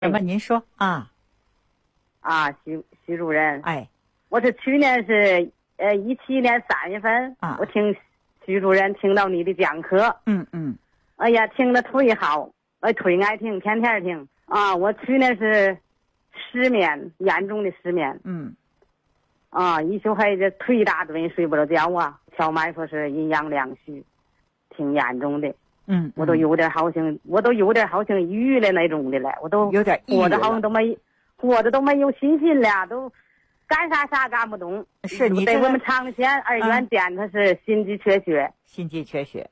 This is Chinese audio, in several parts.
什么？您说啊？ 徐主任， 哎， 我是去年是17年3月份啊， 我听徐主任听到你的讲课，哎呀，听得忒好，忒爱听，天天听啊。我去年是失眠，严重的失眠，一宿黑这忒大顿睡不着觉啊。小麦说是阴阳两虚，挺严重的。我都有点好像抑郁了那种的了，我都有点抑郁了， 活着好像活着都没有信心了，都干啥干不动。 是你在我们长县二院检他是心肌缺血， 心肌缺血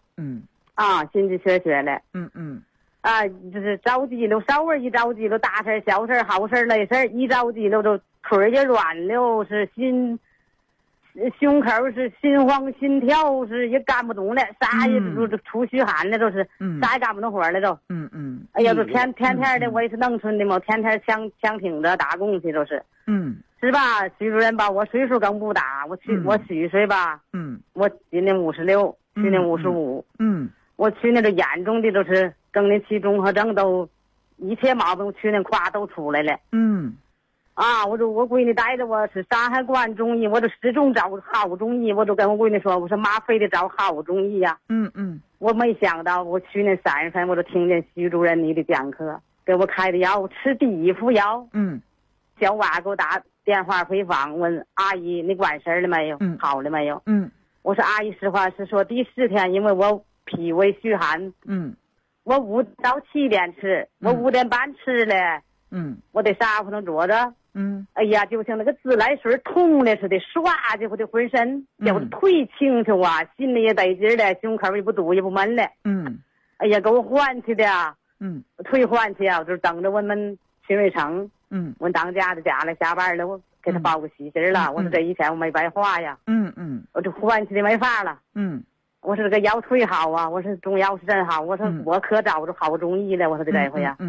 了，就是着急了，稍微一着急了，大事小事好事那事一着急了，就腿也软了，是胸口是心慌心跳是也干不动了，啥也都出虚汗了，都是啥也干不动活了都。哎呀，都天的我也是农村的嘛，天天强挺着打工去都是。是吧？徐主任吧，我岁数更不大，我虚岁吧。我今年56，去年55。我去年这严重的都是更年期综合症，都一切毛病去年夸都出来了。我闺女带着我是山海关中医，我就始终找好中医，我都跟我闺女说，我说妈非得找好中医呀。我没想到，我去年3月份我就听见徐主任你的讲课，给我开的药，吃第1副药。小娃给我打电话回访，问阿姨你管事了没有？好了没有？我说阿姨实话实说，第10天因为我脾胃虚寒，我5到7点吃，我5点半吃了，我在沙发上坐着。哎呀，就像那个自来水通了似的，唰就我的浑身，我的腿清楚啊，心里也得劲了，胸口也不堵也不闷了。哎呀，给我换去的啊，腿换去啊，我就等着我们秦瑞成，我当家的家了，下班了，我给他报个喜信了。我说这一天我没白花呀。我就换去的没法了。我说这个药忒好啊，我说中药是真好，我说我可找着好中医了，我说这大夫呀。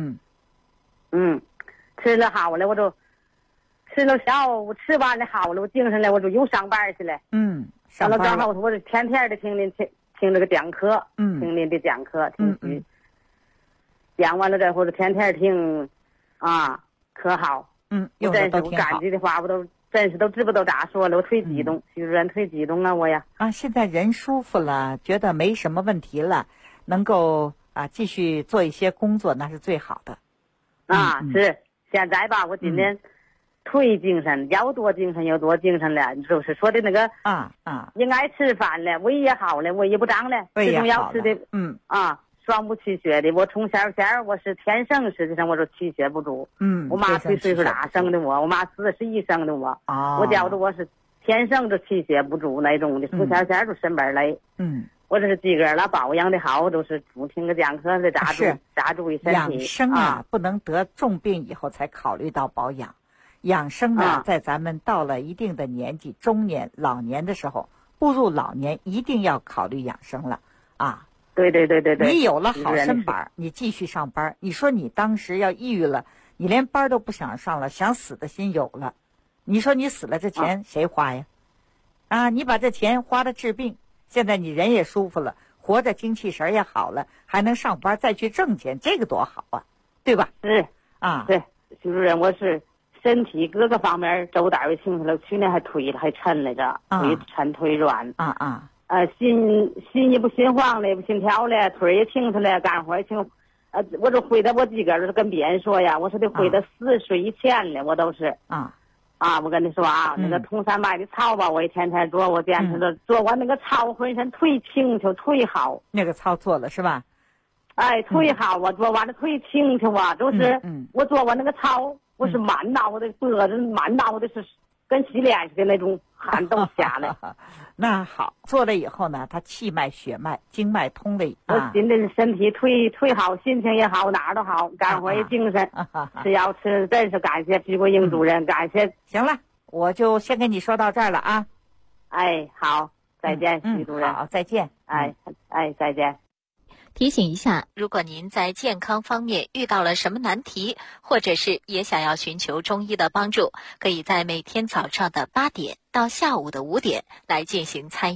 吃了好了，我就吃了下午吃完了好了，我精神了，我就又上班去了。上了刚好我就天天的听这个讲课，听您的讲课，讲完了之后就天天听，可好。我真是我感激的话，我都真是都知不都咋说了，我忒激动，徐主任忒激动了我呀。 现在人舒服了，觉得没什么问题了，能够继续做一些工作，那是最好的。 是现在吧，我今天忒精神，要多精神有多精神了，就是说的那个应该吃饭了，胃也好了，胃也不胀了，吃中药吃的双不气血的。我从小我是天生，实际上我说气血不足。我妈岁数大生的我妈41生的我。我觉得我是天生的气血不足那种的，从小就生病来。我这是自个儿了保养的好，都是不听个讲课的咋注意身体。 养生不能得重病以后才考虑到保养。养生呢，在咱们到了一定的年纪，中年、老年的时候，步入老年，一定要考虑养生了对。 你有了好身板，你继续上班。你说你当时要抑郁了，你连班都不想上了，想死的心有了。你说你死了，这钱谁花呀？你把这钱花了治病，现在你人也舒服了，活着精气神也好了，还能上班再去挣钱，这个多好啊，对吧？ 对，徐主任，我是身体各个方面周大为清楚了，去年还腿还抻来着，腿抻腿软。心也不心慌了，也不心跳了，腿也清楚了，干活也清。我就回到我自个儿，跟别人说呀，我说得回到40岁以前了，我都是。我跟你说那个通山麦的操吧，我也天天做，我坚持着做完那个操，浑身腿清楚，腿好。 那个操做了是吧？ 腿好，我做完了腿清楚啊，就是我做完那个操，我是满脑袋脖子，满脑袋是跟洗脸似的那种汗都下来。 那好，做了以后呢，他气脉、血脉、经脉通了我今天身体腿好，心情也好，哪儿都好，干活也精神。吃药吃，真是感谢徐国英主任，感谢。 行了，我就先跟你说到这儿了啊。 好，再见，徐主任。 好，再见。 再见。 提醒一下，如果您在健康方面遇到了什么难题，或者是也想要寻求中医的帮助，可以在每天早上的8点到下午的5点来进行参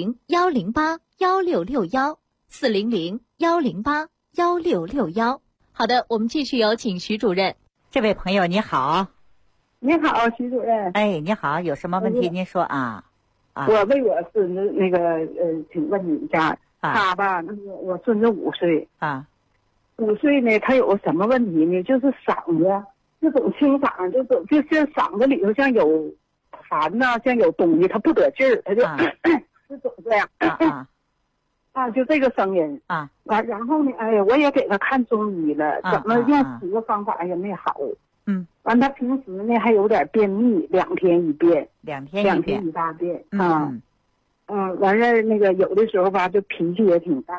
与。400-108-1661，400-108-1661。 好的，我们继续有请徐主任。 这位朋友你好。 你好，徐主任。 哎，你好，有什么问题您说啊？ 我为我孙子那个请问你一下，他吧，那个我孙子5岁啊 ，5岁呢，他有什么问题呢？就是嗓子，这种清嗓，就是嗓子里头像有痰呐，像有东西，他不得劲儿，他就就总这样就这个声音完，然后呢，哎呀，我也给他看中医了，怎么用几个方法也没好。完，他平时呢还有点便秘，2天一便 ，2天一大便完了那个有的时候吧，就脾气也挺大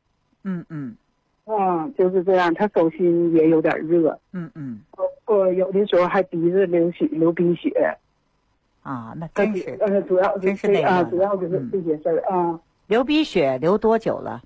的。就是这样，他手心也有点热。有的时候还鼻子流鼻血。 那真是主要真是那个主要就是这些事儿流鼻血流多久了？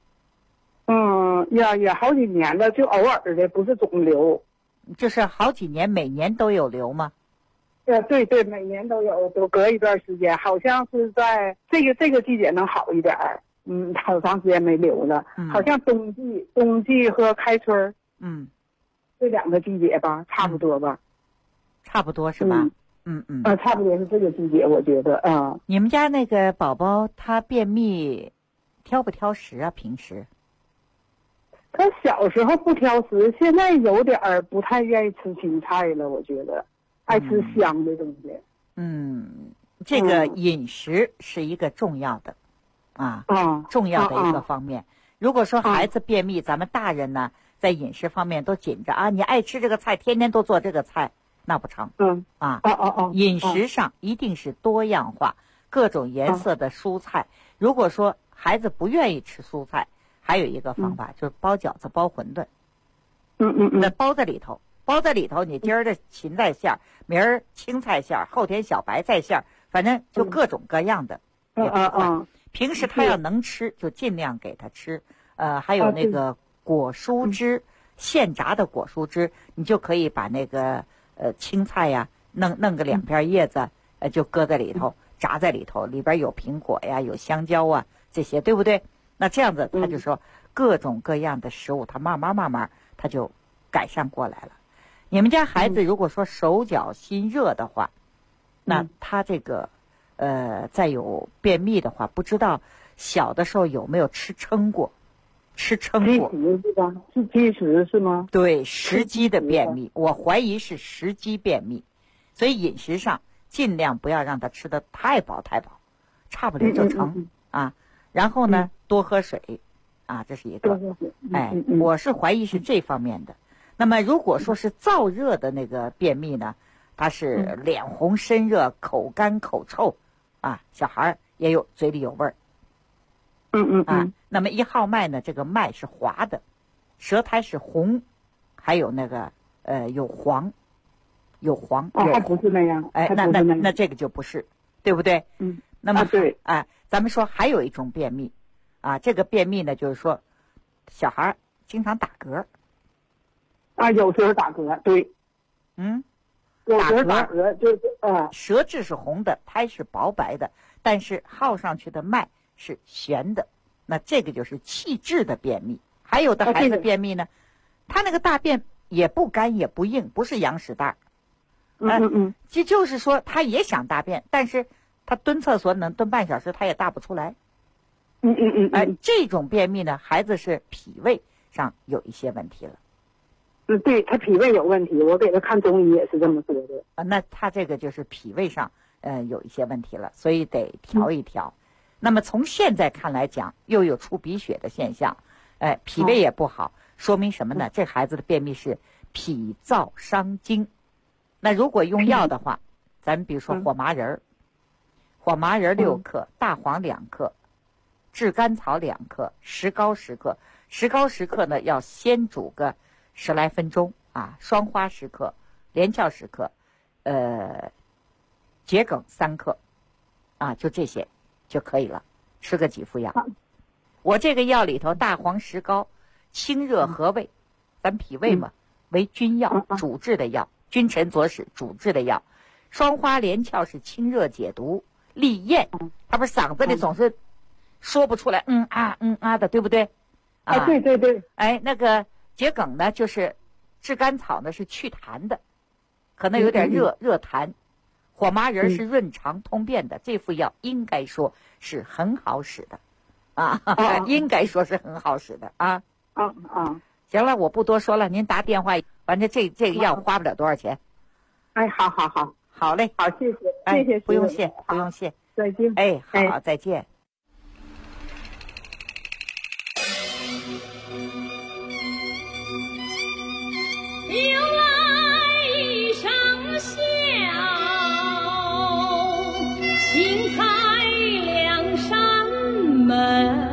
也好几年了，就偶尔的，不是总流。 就是好几年，每年都有流吗？ 对，每年都有，都隔一段时间，好像是在这个季节能好一点。好长时间没流了，好像冬季和开春这2个季节吧，差不多吧。 差不多是吧？ 差不多是这个季节，我觉得你们家那个宝宝他便秘，挑不挑食啊？平时？ 他小时候不挑食，现在有点不太愿意吃青菜了，我觉得爱吃香的东西。 这个饮食是一个重要的重要的一个方面。如果说孩子便秘，咱们大人呢在饮食方面都紧着你爱吃这个菜，天天都做这个菜，那不成。饮食上一定是多样化，各种颜色的蔬菜。如果说孩子不愿意吃蔬菜，还有一个方法就是包饺子、包馄饨。那包在里头，你今儿的芹菜馅儿，明儿青菜馅儿，后天小白菜馅儿，反正就各种各样的。平时他要能吃，就尽量给他吃。还有那个果蔬汁，现榨的果蔬汁，你就可以把那个青菜呀，弄个2片叶子，就搁在里头，炸在里头，里边有苹果呀，有香蕉啊，这些对不对？那这样子他就说各种各样的食物，他慢慢他就改善过来了。你们家孩子如果说手脚心热的话，那他这个再有便秘的话，不知道小的时候有没有吃撑过？是吧？是积食是吗？对，食积的便秘，我怀疑是食积便秘，所以饮食上尽量不要让他吃得太饱，差不了就成然后呢，多喝水这是一个。我是怀疑是这方面的。那么如果说是燥热的那个便秘呢，他是脸红身热，口干口臭小孩也有嘴里有味儿。那么1号脉呢，这个脉是滑的，舌苔是红，还有那个有黄。还不是那样。那这个就不是，对不对？那么对。咱们说还有一种便秘这个便秘呢，就是说小孩经常打嗝。有时候打嗝，对。有时候打嗝就是舌质是红的，苔是薄白的，但是号上去的脉是悬的，那这个就是气滞的便秘。还有的孩子便秘呢，他那个大便也不干也不硬，不是羊屎蛋就是说他也想大便，但是他蹲厕所能蹲半小时，他也大不出来。这种便秘呢，孩子是脾胃上有一些问题了。对，他脾胃有问题，我给他看中医也是这么说的。那他这个就是脾胃上有一些问题了，所以得调一调。那么从现在看来讲，又有出鼻血的现象，脾胃也不好，说明什么呢？这孩子的便秘是脾燥伤精。那如果用药的话，咱们比如说火麻仁6克，大黄2克，炙甘草2克，石膏10克。石膏10克呢，要先煮个10来分钟双花10克，连翘10克，桔梗3克就这些就可以了，吃个几副药。我这个药里头，大黄石膏清热和胃，咱脾胃嘛，为君药，主治的药，君臣佐使主治的药。双花连翘是清热解毒利咽，他不是嗓子里总是说不出来的，对不对？对。那个桔梗呢就是炙甘草呢是祛痰的，可能有点热痰。火麻仁是润肠通便的，这副药应该说是很好使的啊，应该说是很好使的啊。行了，我不多说了，您打电话，反正这个药花不了多少钱。 哎，好嘞，好，谢谢，谢谢， 不用谢，不用谢， 再见。 哎，好，再见。 又来一声笑，轻踩两扇门。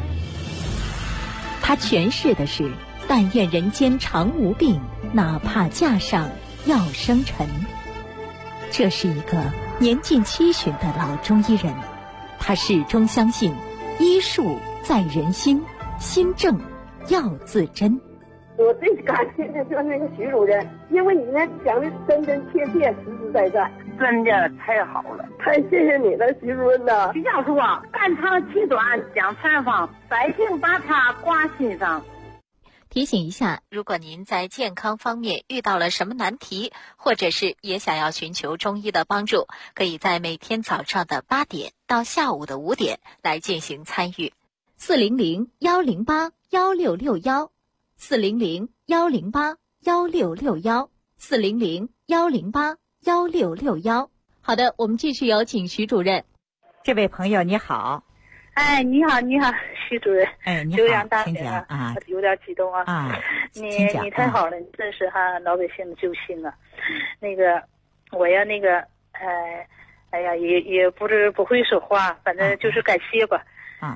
他诠释的是但愿人间常无病，哪怕架上要生尘。这是一个年近70的老中医人，他始终相信医术在人心，心正药自真。 我最感谢的就是那个徐主任，因为你那讲的真真切切，实实在在， 真的太好了， 太谢谢你了，徐主任呐。 徐教授啊，肝肠气短讲采访，百姓把它挂心上。 提醒一下，如果您在健康方面遇到了什么难题，或者是也想要寻求中医的帮助，可以在每天早上的8点到下午的5点来进行参与。400-108-1661 400-108-1661 400-108-1661。好的，我们继续有请徐主任。 这位朋友你好。 哎，你好，徐主任。 哎，你好，请讲啊。 有点激动啊。 啊， 你太好了，你真是老百姓的救星啊。那个，我呀，哎呀，也不会说话，反正就是感谢吧。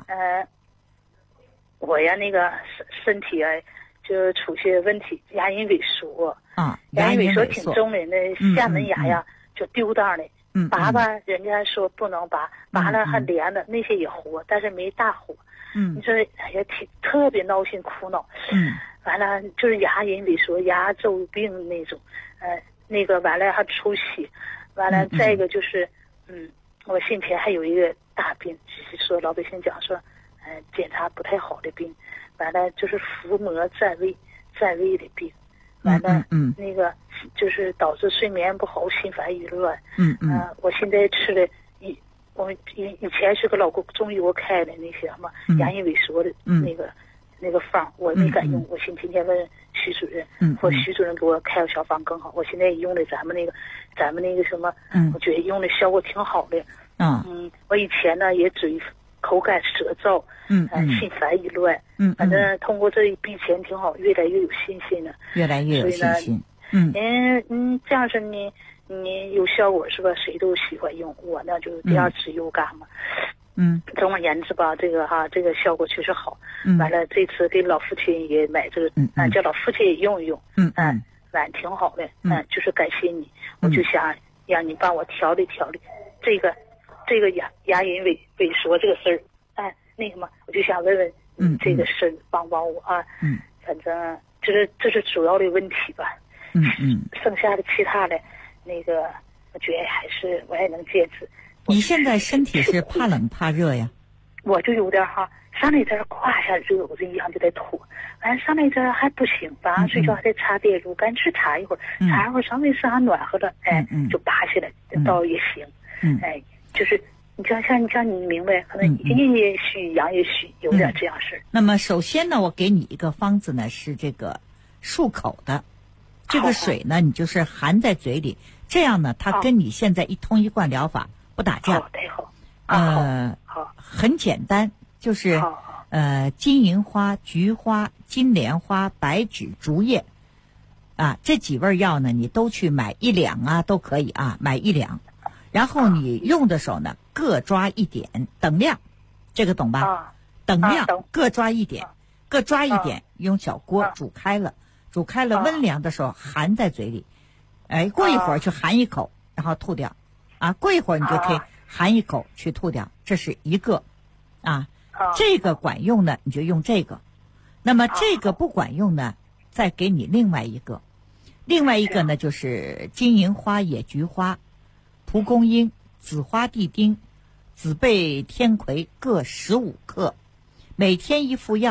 我呀，那个身体啊，就出些问题，牙龈萎缩。牙龈萎缩挺重的，那下门牙呀就丢当了。拔吧，人家说不能拔，拔了还连了，那些也活，但是没大活。你说哎呀，特别闹心苦恼。完了就是牙龈萎缩、牙周病那种，那个完了还出血，完了再一个就是，我身前还有一个大病，就是说老百姓讲说，检查不太好的病，完了就是腹膜占位的病。完了，那个就是导致睡眠不好、心烦意乱。我现在吃的我以前是个老中医给我开的那些什么牙龈萎缩的那个方，我没敢用。我今天问徐主任，或徐主任给我开个小方更好。我现在用的咱们那个什么，我觉得用的效果挺好的。我以前呢也嘴口干舌燥，心烦意乱，反正通过这一笔钱挺好，越来越有信心了， 越来越有信心。 这样式你有效果是吧？谁都喜欢用，我呢就第二次又干嘛。总而言之吧，这个效果确实好。完了这次给老父亲也买这个，叫老父亲也用一用。完挺好的。就是感谢你，我就想让你帮我调理这个牙龈萎缩这个事儿。那个嘛，我就想问问这个事帮我啊。反正这是主要的问题吧。剩下的其他的那个，我觉得我还能坚持。 你现在身体是怕冷怕热呀？ 我就有点上来这胯下热，我这衣裳就得脱。完上来这还不行，晚上睡觉还得擦电褥，干脆擦一会儿，稍微是暖和了，就拔下来，倒也行。就是你像你明白，可能阴也虚，阳也虚，有点这样事儿。 那么首先呢，我给你一个方子呢，是这个漱口的。这个水呢，你就是含在嘴里，这样呢，它跟你现在一通一贯疗法不打架。 太好。 很简单，就是金银花、菊花、金莲花、白芷、竹叶，这几味药呢，你都去买1两都可以买1两，然后你用的时候呢，各抓1点，等量，这个懂吧？等量，各抓1点，用小锅煮开了，温凉的时候含在嘴里，过一会儿去含一口，然后吐掉，过一会儿你就可以含一口去吐掉，这是一个，这个管用呢，你就用这个，那么这个不管用呢，再给你另外一个呢就是金银花、野菊花、蒲公英、紫花地丁、紫贝天葵各15克，每天1副药。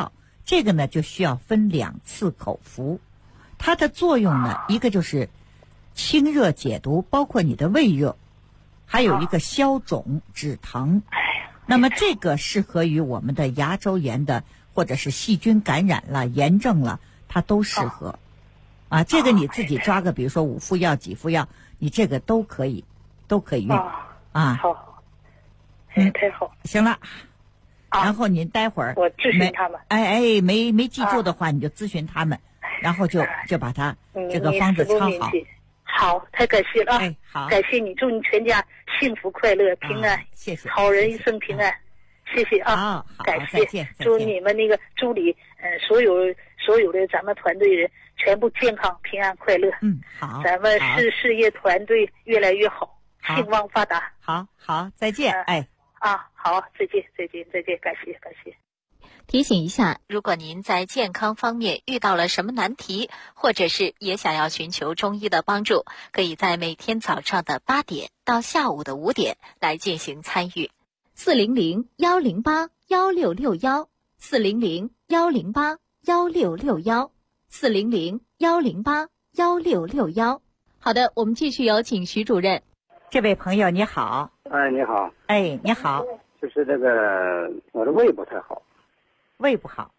这个呢就需要分2次口服。它的作用呢，一个就是清热解毒，包括你的胃热，还有一个消肿止疼。那么这个适合于我们的牙周炎的，或者是细菌感染了、炎症了，它都适合。这个你自己抓个，比如说5副药、几副药，你这个都可以用。 好，太好。 行了。然后您待会儿我咨询他们。 没记住的话，你就咨询他们，然后就把它这个方子抄好。 好，太感谢了。 好， 感谢你，祝你全家幸福快乐、平安。 谢谢。 好人一生平安。谢谢啊。 好， 感谢。 再见。 祝你们那个助理，所有的咱们团队人全部健康、平安、快乐。 好。 咱们事业团队越来越好，兴旺发达。 好，再见。 好，再见，感谢。 提醒一下，如果您在健康方面遇到了什么难题，或者是也想要寻求中医的帮助，可以在每天早上的8点到下午的5点来进行参与。400-108-1661，400-108-1661，400-108-1661。好的，我们继续有请徐主任。 这位朋友你好。 你好。 你好。 就是这个我的胃不太好。 胃不好。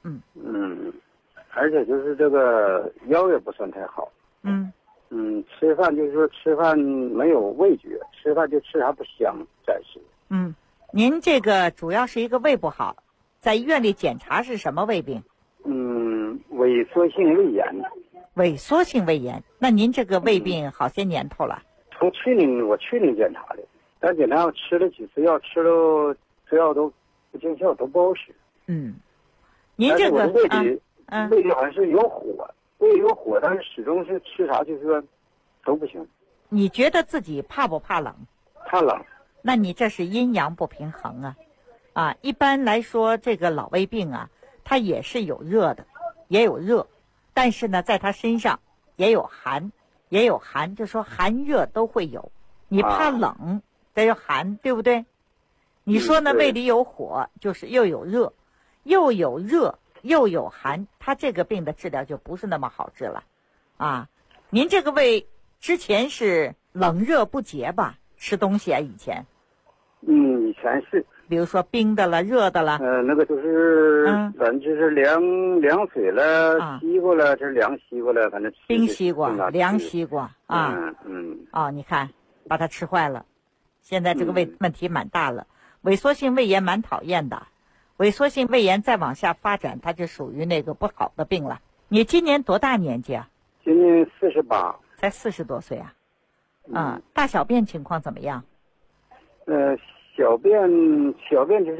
而且就是这个腰也不算太好。吃饭就是说吃饭没有味觉，吃饭就吃啥不香，暂时。 您这个主要是一个胃不好，在医院里检查是什么胃病？ 萎缩性胃炎。 萎缩性胃炎，那您这个胃病好些年头了？ 从我去年检查的，但检查我吃了几次药，吃药都不见效，都不好使。 您这个胃里好像是有火，但是始终是吃啥就是说都不行。 你觉得自己怕不怕冷？ 怕冷。 那你这是阴阳不平衡啊！一般来说，这个老胃病它也是有热的，也有热，但是呢，在它身上也有寒，就说寒热都会有。你怕冷，得有寒，对不对？你说呢？胃里有火，就是又有热，又有寒，它这个病的治疗就不是那么好治了您这个胃之前是冷热不节吧？吃东西以前。 以前是。 比如说冰的了，热的了。 那个就是反正就是凉水了，西瓜了，这是凉西瓜了，反正冰西瓜、凉西瓜你看把它吃坏了，现在这个胃问题蛮大了。萎缩性胃炎蛮讨厌的，萎缩性胃炎再往下发展，它就属于那个不好的病了。你今年多大年纪啊？ 今年48。 才40多岁大小便情况怎么样？ 小便就是，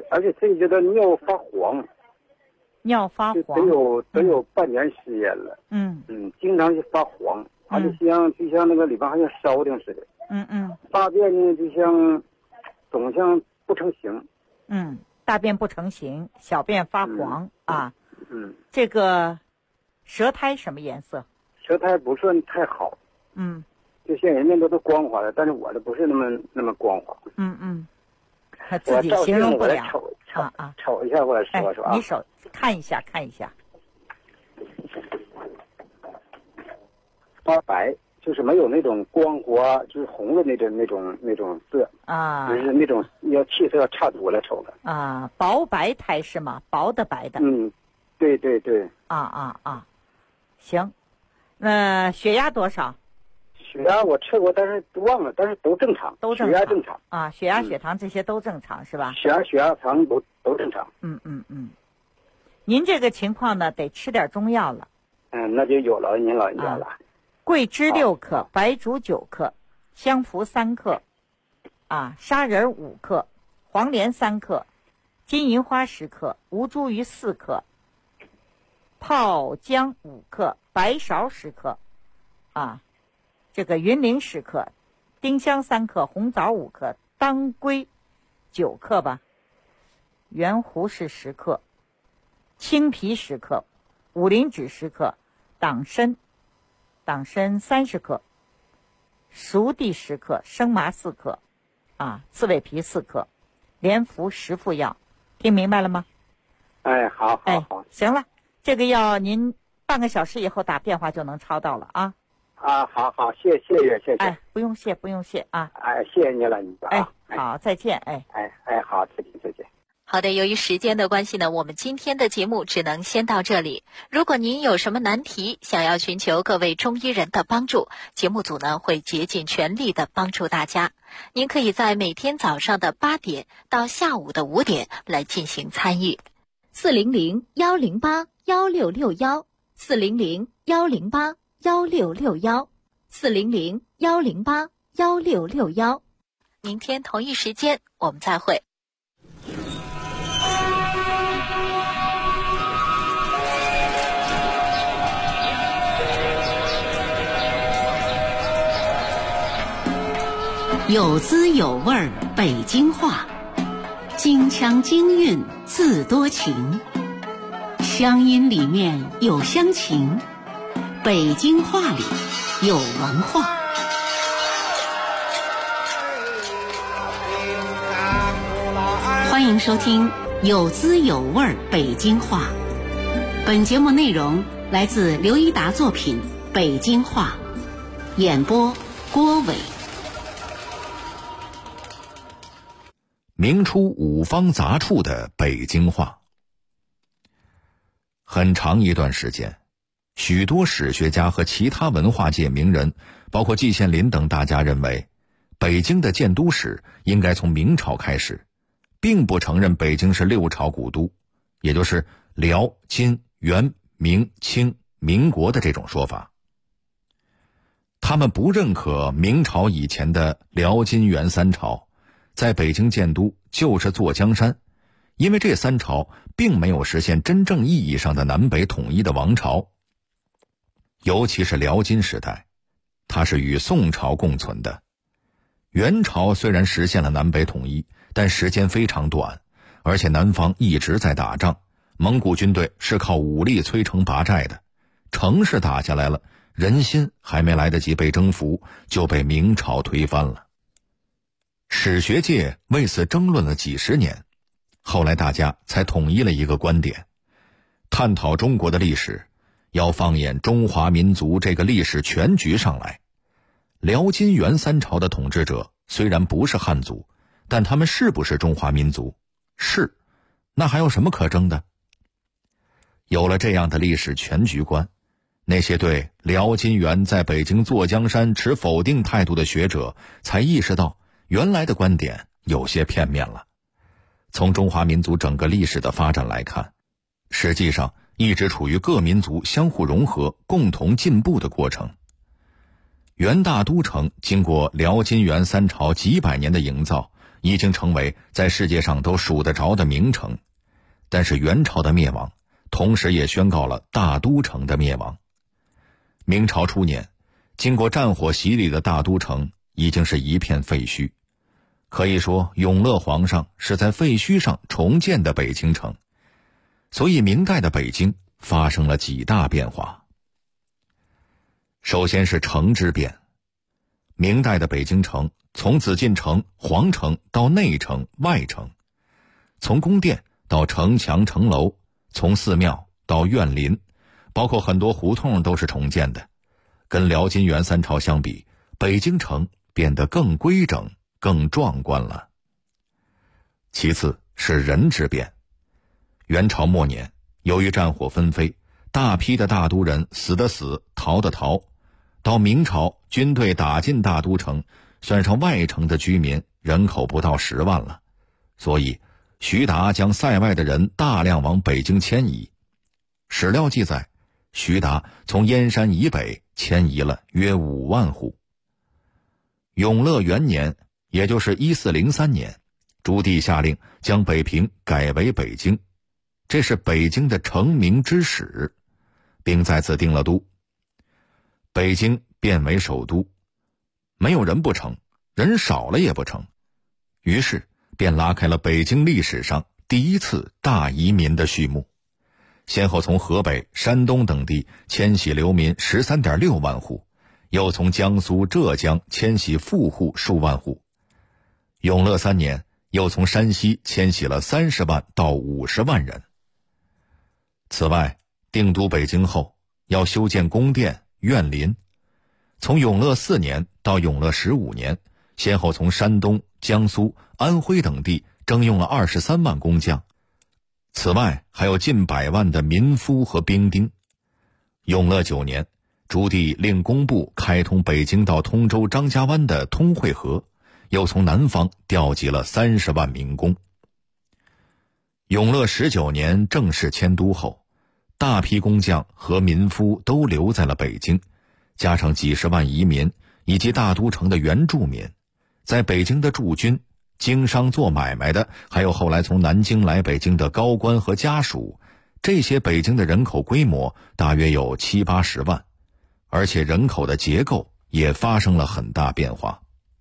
而且这觉得尿发黄。 尿发黄。 得有半年时间了。经常就发黄，而且就像那个里边好像烧的似的。大便呢总像不成形。 大便不成形，小便发黄这个舌苔什么颜色？ 舌苔不算太好。就像人家都光滑的，但是我的不是那么光滑。 他自己形容不了。 瞅一下或者说你手看一下。 发白，就是没有那种光滑，就是红的那种色就是那种气色差多了，瞅着薄白苔是吗？薄的白的。 对。 行，血压多少？ 血压我测过，但是忘了，但是都正常。血压正常血压、血糖这些都正常是吧？ 血压糖都正常。 您这个情况呢，得吃点中药了。 那就有了您老人家了。 桂枝6克，白术9克，香附3克，砂仁5克，黄连3克，金银花10克，吴茱萸4克，泡姜5克，白芍10克，这个云苓10克，丁香3克，红枣5克，当归9克吧，圆胡是10克，青皮10克，五灵脂10克，党参30克，熟地10克，生麻4克，刺猬皮4克，连服10副药，听明白了吗？ 好。 行了，这个要您半个小时以后打电话就能抄到了啊。 好，谢谢。 哎，不用谢啊。 哎，谢谢你了，你哎，好，再见， 哎，好，再见。 好的，由于时间的关系呢，我们今天的节目只能先到这里。如果您有什么难题，想要寻求各位中医人的帮助，节目组呢会竭尽全力的帮助大家。您可以在每天早上的8点到下午的5点来进行参与。400-108-1661 400-108-1661 400-108-1661。明天同一时间我们再会。 有滋有味儿北京话，京腔京韵字多情，乡音里面有乡情，北京话里有文化。欢迎收听有滋有味儿北京话。本节目内容来自刘一达作品《北京话》，演播郭伟。 明初五方杂处的北京话。很长一段时间，许多史学家和其他文化界名人，包括季羡林等大家认为，北京的建都史应该从明朝开始，并不承认北京是6朝古都，也就是辽、金、元、明、清、民国的这种说法。他们不认可明朝以前的辽、金、元3朝在北京建都就是坐江山，因为这3朝并没有实现真正意义上的南北统一的王朝。尤其是辽金时代，它是与宋朝共存的。元朝虽然实现了南北统一，但时间非常短，而且南方一直在打仗，蒙古军队是靠武力摧城拔寨的，城市打下来了，人心还没来得及被征服，就被明朝推翻了。史学界为此争论了几十年，后来大家才统一了一个观点：探讨中国的历史，要放眼中华民族这个历史全局上来。辽金元3朝的统治者虽然不是汉族，但他们是不是中华民族？是，那还有什么可争的？有了这样的历史全局观，那些对辽金元在北京坐江山持否定态度的学者才意识到，原来的观点有些片面了。从中华民族整个历史的发展来看，实际上一直处于各民族相互融合、共同进步的过程。元大都城经过辽金元3朝几百年的营造，已经成为在世界上都数得着的名城。但是元朝的灭亡，同时也宣告了大都城的灭亡。明朝初年，经过战火洗礼的大都城已经是一片废墟，可以说永乐皇上是在废墟上重建的北京城。所以明代的北京发生了几大变化。首先是城之变。明代的北京城从紫禁城、皇城到内城、外城，从宫殿到城墙城楼，从寺庙到院林，包括很多胡同都是重建的。跟辽金元3朝相比，北京城变得更规整、更壮观了。其次是人之变。元朝末年，由于战火纷飞，大批的大都人死的死，逃的逃。到明朝，军队打进大都城，算上外城的居民，人口不到10万了。所以徐达将塞外的人大量往北京迁移。史料记载，徐达从燕山以北迁移了约5万户。永乐元年，也就是1403年，朱棣下令将北平改为北京，这是北京的成名之始，并在此定了都。北京变为首都，没有人不成，人少了也不成，于是便拉开了北京历史上第一次大移民的序幕，先后从河北、山东等地迁徙流民 13.6 万户，又从江苏、浙江迁徙富户数万户。永乐3年，又从山西迁徙了30万到50万人。 此外，定都北京后，要修建宫殿、苑林。从永乐4年到永乐15年，先后从山东、江苏、安徽等地征用了23万工匠。此外，还有近100万的民夫和兵丁。永乐9年，朱棣令工部开通北京到通州张家湾的通惠河，又从南方调集了30万民工。永乐19年正式迁都后，大批工匠和民夫都留在了北京，加上几十万移民以及大都城的原住民，在北京的驻军、经商做买卖的，还有后来从南京来北京的高官和家属，这些北京的人口规模大约有70、80万，而且人口的结构也发生了很大变化。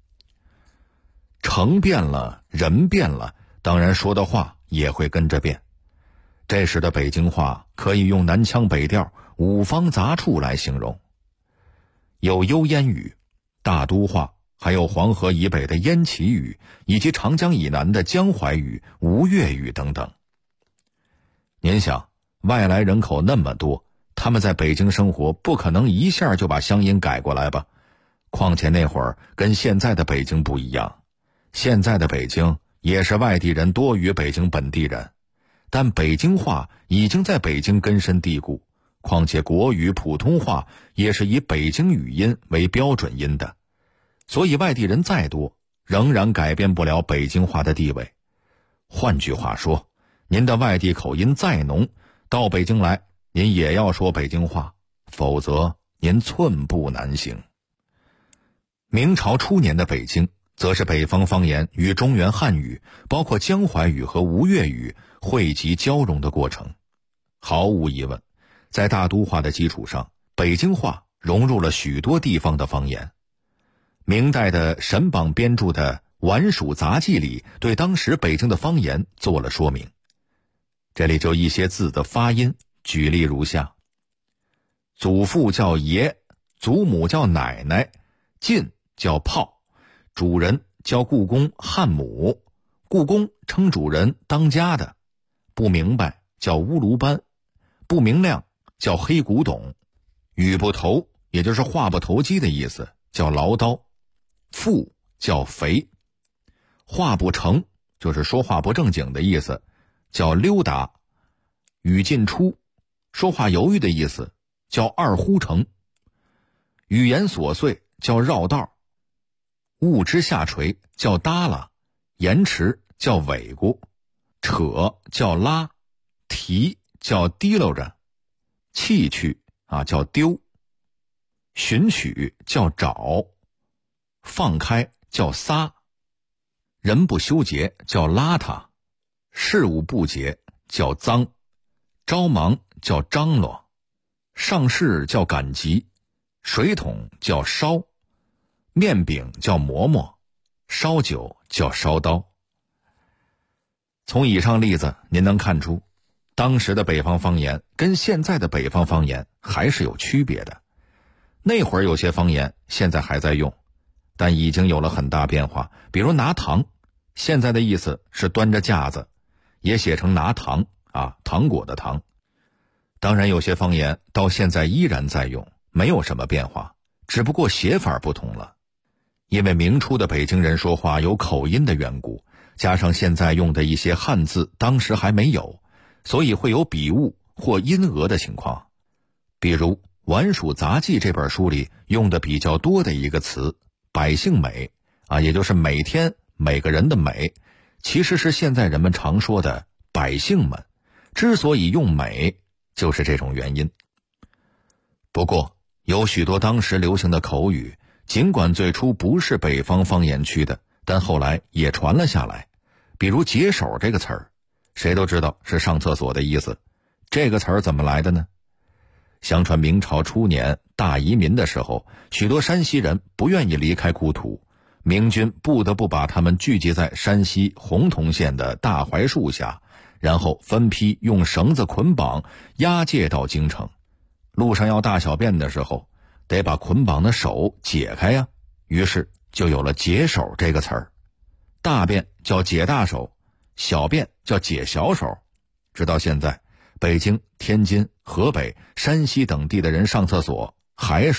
城变了，人变了，当然说的话也会跟着变。这时的北京话可以用南腔北调、五方杂处来形容，有幽燕语、大都话，还有黄河以北的燕齐语，以及长江以南的江淮语、吴越语等等。您想，外来人口那么多，他们在北京生活，不可能一下就把乡音改过来吧？况且那会儿跟现在的北京不一样，现在的北京也是外地人多于北京本地人，但北京话已经在北京根深蒂固，况且国语、普通话也是以北京语音为标准音的，所以外地人再多，仍然改变不了北京话的地位。换句话说，您的外地口音再浓，到北京来，您也要说北京话，否则您寸步难行。明朝初年的北京，则是北方方言与中原汉语，包括江淮语和吴越语汇集交融的过程。毫无疑问，在大都话的基础上，北京话融入了许多地方的方言。明代的沈榜编著的《晚蜀杂记》里，对当时北京的方言做了说明。这里就一些字的发音，举例如下：祖父叫爷，祖母叫奶奶，进叫炮，主人叫故宫汉母，故宫称主人当家的，不明白叫乌卢班，不明亮叫黑古董，语不投也就是话不投机的意思，叫唠叨，富叫肥，话不成就是说话不正经的意思，叫溜达，语进出说话犹豫的意思，叫二呼成，语言琐碎叫绕道，物之下垂叫耷拉，延迟叫尾咕，扯叫拉，提叫提溜着，弃去叫丢，寻取叫找，放开叫撒，人不修洁叫邋遢，事务不洁叫脏，着忙叫张罗，上事叫赶集，水桶叫烧，面饼叫馍馍，烧酒叫烧刀。从以上例子您能看出，当时的北方方言跟现在的北方方言还是有区别的。那会儿有些方言现在还在用，但已经有了很大变化。比如拿糖，现在的意思是端着架子，也写成拿糖糖果的糖。当然有些方言到现在依然在用，没有什么变化，只不过写法不同了。因为明初的北京人说话有口音的缘故，加上现在用的一些汉字当时还没有，所以会有笔误或音讹的情况。比如《晚蜀杂记》这本书里用的比较多的一个词百姓美也就是每天每个人的美，其实是现在人们常说的百姓们，之所以用美就是这种原因。不过有许多当时流行的口语，尽管最初不是北方方言区的，但后来也传了下来。比如解手这个词儿，谁都知道是上厕所的意思，这个词儿怎么来的呢？相传明朝初年大移民的时候，许多山西人不愿意离开故土，明军不得不把他们聚集在山西洪洞县的大槐树下，然后分批用绳子捆绑押解到京城。路上要大小便的时候，得把捆绑的手解开呀，于是就有了解手这个词儿。大便叫解大手，小便叫解小手。直到现在， 北京、天津、河北、山西等地的人上厕所还说